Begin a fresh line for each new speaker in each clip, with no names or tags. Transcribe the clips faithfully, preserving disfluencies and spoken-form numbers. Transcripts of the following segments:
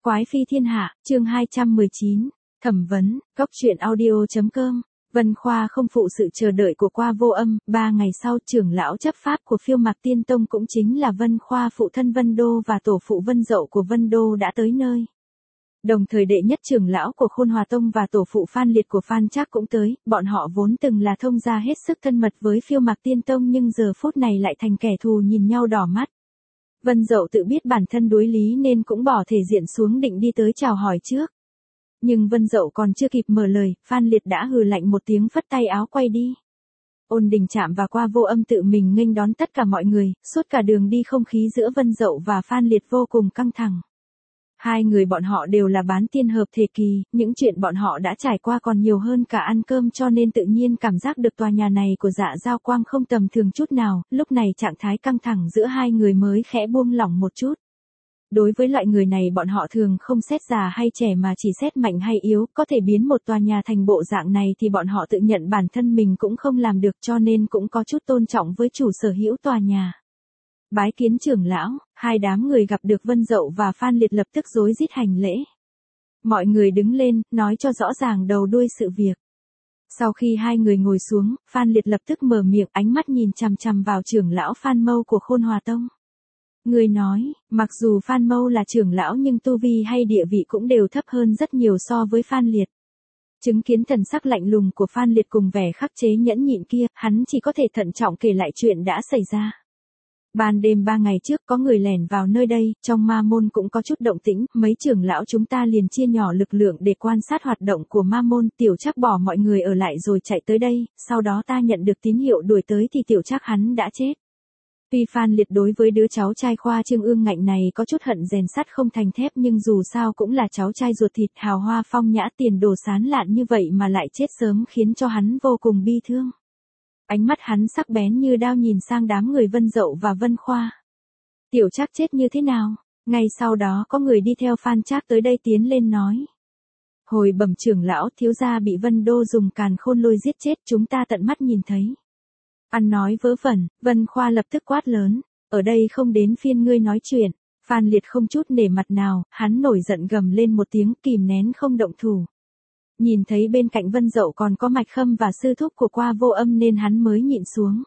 Quái phi thiên hạ, chương hai trăm mười chín, thẩm vấn, góc truyện audio.com. Vân Khoa không phụ sự chờ đợi của Qua Vô Âm, ba ngày sau trưởng lão chấp pháp của Phiêu Mạc Tiên Tông cũng chính là Vân Khoa phụ thân Vân Đô và tổ phụ Vân Dậu của Vân Đô đã tới nơi. Đồng thời đệ nhất trưởng lão của Khôn Hòa Tông và tổ phụ Phan Liệt của Phan Trác cũng tới, bọn họ vốn từng là thông gia hết sức thân mật với Phiêu Mạc Tiên Tông nhưng giờ phút này lại thành kẻ thù nhìn nhau đỏ mắt. Vân Dậu tự biết bản thân đối lý nên cũng bỏ thể diện xuống định đi tới chào hỏi trước. Nhưng Vân Dậu còn chưa kịp mở lời, Phan Liệt đã hừ lạnh một tiếng phất tay áo quay đi. Ôn Đình Trạm và Qua Vô Âm tự mình nghênh đón tất cả mọi người, suốt cả đường đi không khí giữa Vân Dậu và Phan Liệt vô cùng căng thẳng. Hai người bọn họ đều là bán tiên hợp thể kỳ, những chuyện bọn họ đã trải qua còn nhiều hơn cả ăn cơm cho nên tự nhiên cảm giác được tòa nhà này của Dạ Giao Quang không tầm thường chút nào, lúc này trạng thái căng thẳng giữa hai người mới khẽ buông lỏng một chút. Đối với loại người này bọn họ thường không xét già hay trẻ mà chỉ xét mạnh hay yếu, có thể biến một tòa nhà thành bộ dạng này thì bọn họ tự nhận bản thân mình cũng không làm được cho nên cũng có chút tôn trọng với chủ sở hữu tòa nhà. Bái kiến trưởng lão, hai đám người gặp được Vân Dậu và Phan Liệt lập tức rối rít hành lễ. Mọi người đứng lên, nói cho rõ ràng đầu đuôi sự việc. Sau khi hai người ngồi xuống, Phan Liệt lập tức mở miệng, ánh mắt nhìn chằm chằm vào trưởng lão Phan Mâu của Khôn Hòa Tông. Người nói, mặc dù Phan Mâu là trưởng lão nhưng tu vi hay địa vị cũng đều thấp hơn rất nhiều so với Phan Liệt. Chứng kiến thần sắc lạnh lùng của Phan Liệt cùng vẻ khắc chế nhẫn nhịn kia, hắn chỉ có thể thận trọng kể lại chuyện đã xảy ra. Ban đêm ba ngày trước có người lẻn vào nơi đây, trong ma môn cũng có chút động tĩnh, mấy trưởng lão chúng ta liền chia nhỏ lực lượng để quan sát hoạt động của ma môn, Tiểu Trác bỏ mọi người ở lại rồi chạy tới đây, sau đó ta nhận được tín hiệu đuổi tới thì Tiểu Trác hắn đã chết. Tuy Phan Liệt đối với đứa cháu trai khoa trương ương ngạnh này có chút hận rèn sắt không thành thép nhưng dù sao cũng là cháu trai ruột thịt hào hoa phong nhã tiền đồ sán lạn như vậy mà lại chết sớm khiến cho hắn vô cùng bi thương. Ánh mắt hắn sắc bén như đao nhìn sang đám người Vân Dậu và Vân Khoa. Tiểu Trác chết như thế nào? Ngay sau đó có người đi theo Phan Trác tới đây tiến lên nói. Hồi bẩm trưởng lão, thiếu gia bị Vân Đô dùng càn khôn lôi giết chết, chúng ta tận mắt nhìn thấy. Ăn nói vớ vẩn, Vân Khoa lập tức quát lớn. Ở đây không đến phiên ngươi nói chuyện. Phan Liệt không chút nể mặt nào, hắn nổi giận gầm lên một tiếng kìm nén không động thủ. Nhìn thấy bên cạnh Vân Dậu còn có Mạch Khâm và sư thúc của Qua Vô Âm nên hắn mới nhịn xuống.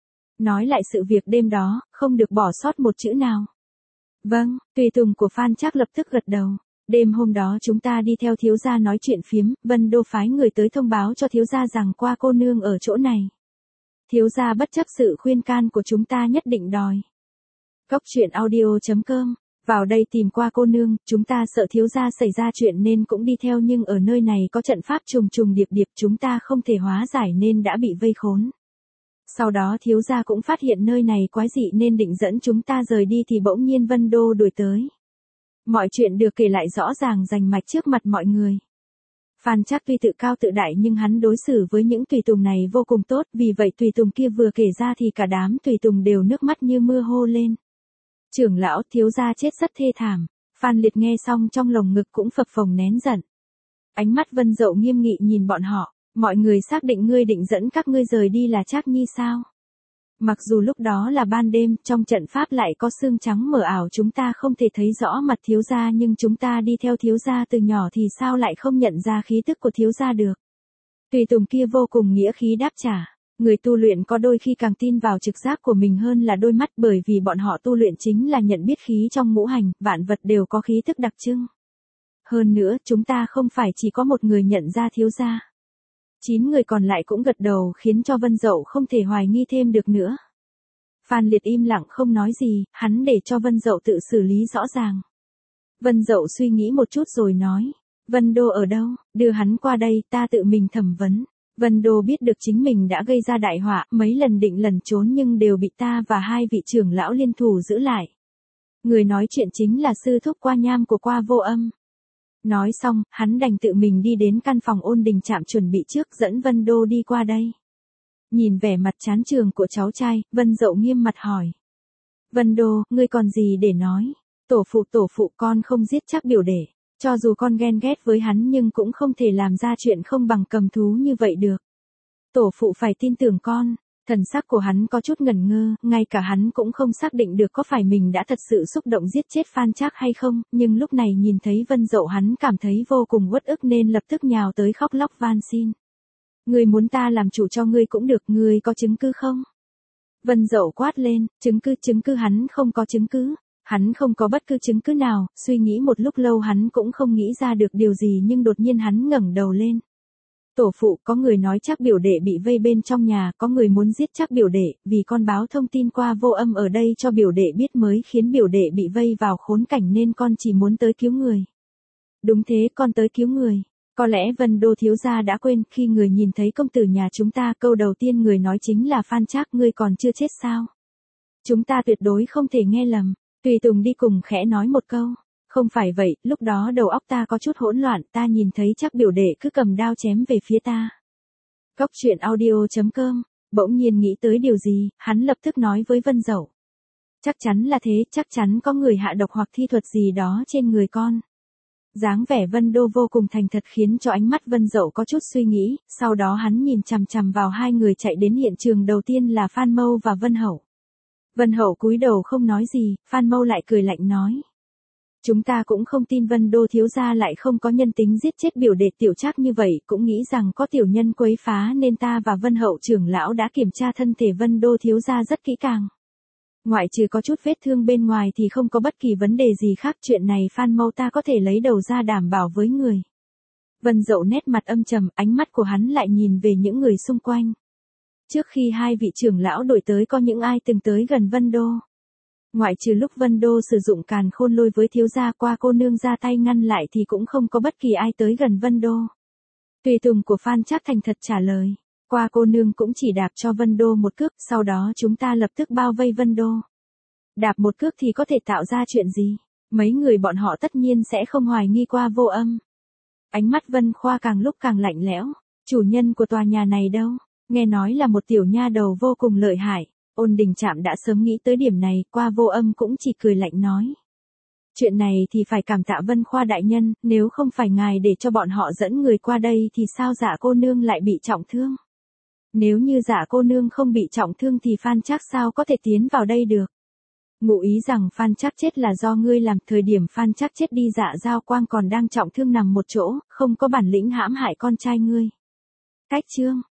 Nói lại sự việc đêm đó, không được bỏ sót một chữ nào. Vâng, tùy tùng của Phan Trác lập tức gật đầu. Đêm hôm đó chúng ta đi theo thiếu gia nói chuyện phiếm, Vân Đô phái người tới thông báo cho thiếu gia rằng Qua cô nương ở chỗ này. Thiếu gia bất chấp sự khuyên can của chúng ta nhất định đòi. Góc truyện audio.com. Vào đây tìm Qua cô nương, chúng ta sợ thiếu gia xảy ra chuyện nên cũng đi theo nhưng ở nơi này có trận pháp trùng trùng điệp điệp chúng ta không thể hóa giải nên đã bị vây khốn. Sau đó thiếu gia cũng phát hiện nơi này quái dị nên định dẫn chúng ta rời đi thì bỗng nhiên Vân Đô đuổi tới. Mọi chuyện được kể lại rõ ràng rành mạch trước mặt mọi người. Phan Trác tuy tự cao tự đại nhưng hắn đối xử với những tùy tùng này vô cùng tốt, vì vậy tùy tùng kia vừa kể ra thì cả đám tùy tùng đều nước mắt như mưa hô lên. Trưởng lão, thiếu gia chết rất thê thảm. Phan Liệt nghe xong trong lồng ngực cũng phập phồng nén giận. Ánh mắt Vân Dậu nghiêm nghị nhìn bọn họ, mọi người xác định ngươi định dẫn các ngươi rời đi là Trác Nhi sao? Mặc dù lúc đó là ban đêm, trong trận pháp lại có sương trắng mờ ảo chúng ta không thể thấy rõ mặt thiếu gia nhưng chúng ta đi theo thiếu gia từ nhỏ thì sao lại không nhận ra khí tức của thiếu gia được? Tùy tùng kia vô cùng nghĩa khí đáp trả. Người tu luyện có đôi khi càng tin vào trực giác của mình hơn là đôi mắt bởi vì bọn họ tu luyện chính là nhận biết khí trong ngũ hành, vạn vật đều có khí tức đặc trưng. Hơn nữa, chúng ta không phải chỉ có một người nhận ra thiếu gia. Chín người còn lại cũng gật đầu khiến cho Vân Dậu không thể hoài nghi thêm được nữa. Phan Liệt im lặng không nói gì, hắn để cho Vân Dậu tự xử lý rõ ràng. Vân Dậu suy nghĩ một chút rồi nói, Vân Đô ở đâu, đưa hắn qua đây ta tự mình thẩm vấn. Vân Đô biết được chính mình đã gây ra đại họa, mấy lần định lẩn trốn nhưng đều bị ta và hai vị trưởng lão liên thủ giữ lại. Người nói chuyện chính là sư thúc Qua Nham của Qua Vô Âm. Nói xong, hắn đành tự mình đi đến căn phòng Ôn Đình Trạm chuẩn bị trước dẫn Vân Đô đi qua đây. Nhìn vẻ mặt chán trường của cháu trai, Vân Dậu nghiêm mặt hỏi. Vân Đô, ngươi còn gì để nói? Tổ phụ tổ phụ con không giết Trác biểu đệ. Cho dù con ghen ghét với hắn nhưng cũng không thể làm ra chuyện không bằng cầm thú như vậy được. Tổ phụ phải tin tưởng con. Thần sắc của hắn có chút ngẩn ngơ, ngay cả hắn cũng không xác định được có phải mình đã thật sự xúc động giết chết Phan Trác hay không, nhưng lúc này nhìn thấy Vân Dậu hắn cảm thấy vô cùng uất ức nên lập tức nhào tới khóc lóc van xin. Ngươi muốn ta làm chủ cho ngươi cũng được, ngươi có chứng cứ không? Vân Dậu quát lên, chứng cứ chứng cứ hắn không có chứng cứ. Hắn không có bất cứ chứng cứ nào, suy nghĩ một lúc lâu hắn cũng không nghĩ ra được điều gì nhưng đột nhiên hắn ngẩng đầu lên. Tổ phụ, có người nói Trác biểu đệ bị vây bên trong nhà, có người muốn giết Trác biểu đệ, vì con báo thông tin qua Vô Âm ở đây cho biểu đệ biết mới khiến biểu đệ bị vây vào khốn cảnh nên con chỉ muốn tới cứu người. Đúng thế, con tới cứu người. Có lẽ Vân Đô thiếu gia đã quên, khi người nhìn thấy công tử nhà chúng ta, câu đầu tiên người nói chính là Phan Trác, ngươi còn chưa chết sao? Chúng ta tuyệt đối không thể nghe lầm. Tùy Tùng đi cùng khẽ nói một câu. Không phải vậy, lúc đó đầu óc ta có chút hỗn loạn, ta nhìn thấy Trác biểu đệ cứ cầm đao chém về phía ta. Góc truyện audio chấm com, bỗng nhiên nghĩ tới điều gì, hắn lập tức nói với Vân Dậu. Chắc chắn là thế, chắc chắn có người hạ độc hoặc thi thuật gì đó trên người con. Dáng vẻ Vân Đô vô cùng thành thật khiến cho ánh mắt Vân Dậu có chút suy nghĩ, sau đó hắn nhìn chằm chằm vào hai người chạy đến hiện trường, đầu tiên là Phan Mâu và Vân Hậu. Vân Hậu cúi đầu không nói gì, Phan Mâu lại cười lạnh nói. Chúng ta cũng không tin Vân Đô thiếu gia lại không có nhân tính giết chết biểu đệ Tiểu Trác như vậy, cũng nghĩ rằng có tiểu nhân quấy phá nên ta và Vân Hậu trưởng lão đã kiểm tra thân thể Vân Đô thiếu gia rất kỹ càng. Ngoại trừ có chút vết thương bên ngoài thì không có bất kỳ vấn đề gì khác, chuyện này Phan Mâu ta có thể lấy đầu ra đảm bảo với người. Vân Dậu nét mặt âm trầm, ánh mắt của hắn lại nhìn về những người xung quanh. Trước khi hai vị trưởng lão đổi tới có những ai từng tới gần Vân Đô? Ngoại trừ lúc Vân Đô sử dụng càn khôn lôi với thiếu gia qua cô nương ra tay ngăn lại thì cũng không có bất kỳ ai tới gần Vân Đô. Tùy Tùng của Phan Trác thành thật trả lời. Qua cô nương cũng chỉ đạp cho Vân Đô một cước, sau đó chúng ta lập tức bao vây Vân Đô. Đạp một cước thì có thể tạo ra chuyện gì? Mấy người bọn họ tất nhiên sẽ không hoài nghi Qua Vô Âm. Ánh mắt Vân Khoa càng lúc càng lạnh lẽo. Chủ nhân của tòa nhà này đâu? Nghe nói là một tiểu nha đầu vô cùng lợi hại. Ôn Đình Trạm đã sớm nghĩ tới điểm này, Qua Vô Âm cũng chỉ cười lạnh nói. Chuyện này thì phải cảm tạ Vân Khoa đại nhân, nếu không phải ngài để cho bọn họ dẫn người qua đây thì sao Dạ cô nương lại bị trọng thương? Nếu như Dạ cô nương không bị trọng thương thì Phan Trác sao có thể tiến vào đây được? Ngụ ý rằng Phan Trác chết là do ngươi làm, thời điểm Phan Trác chết đi Dạ Giao Quang còn đang trọng thương nằm một chỗ, không có bản lĩnh hãm hại con trai ngươi. Cách chương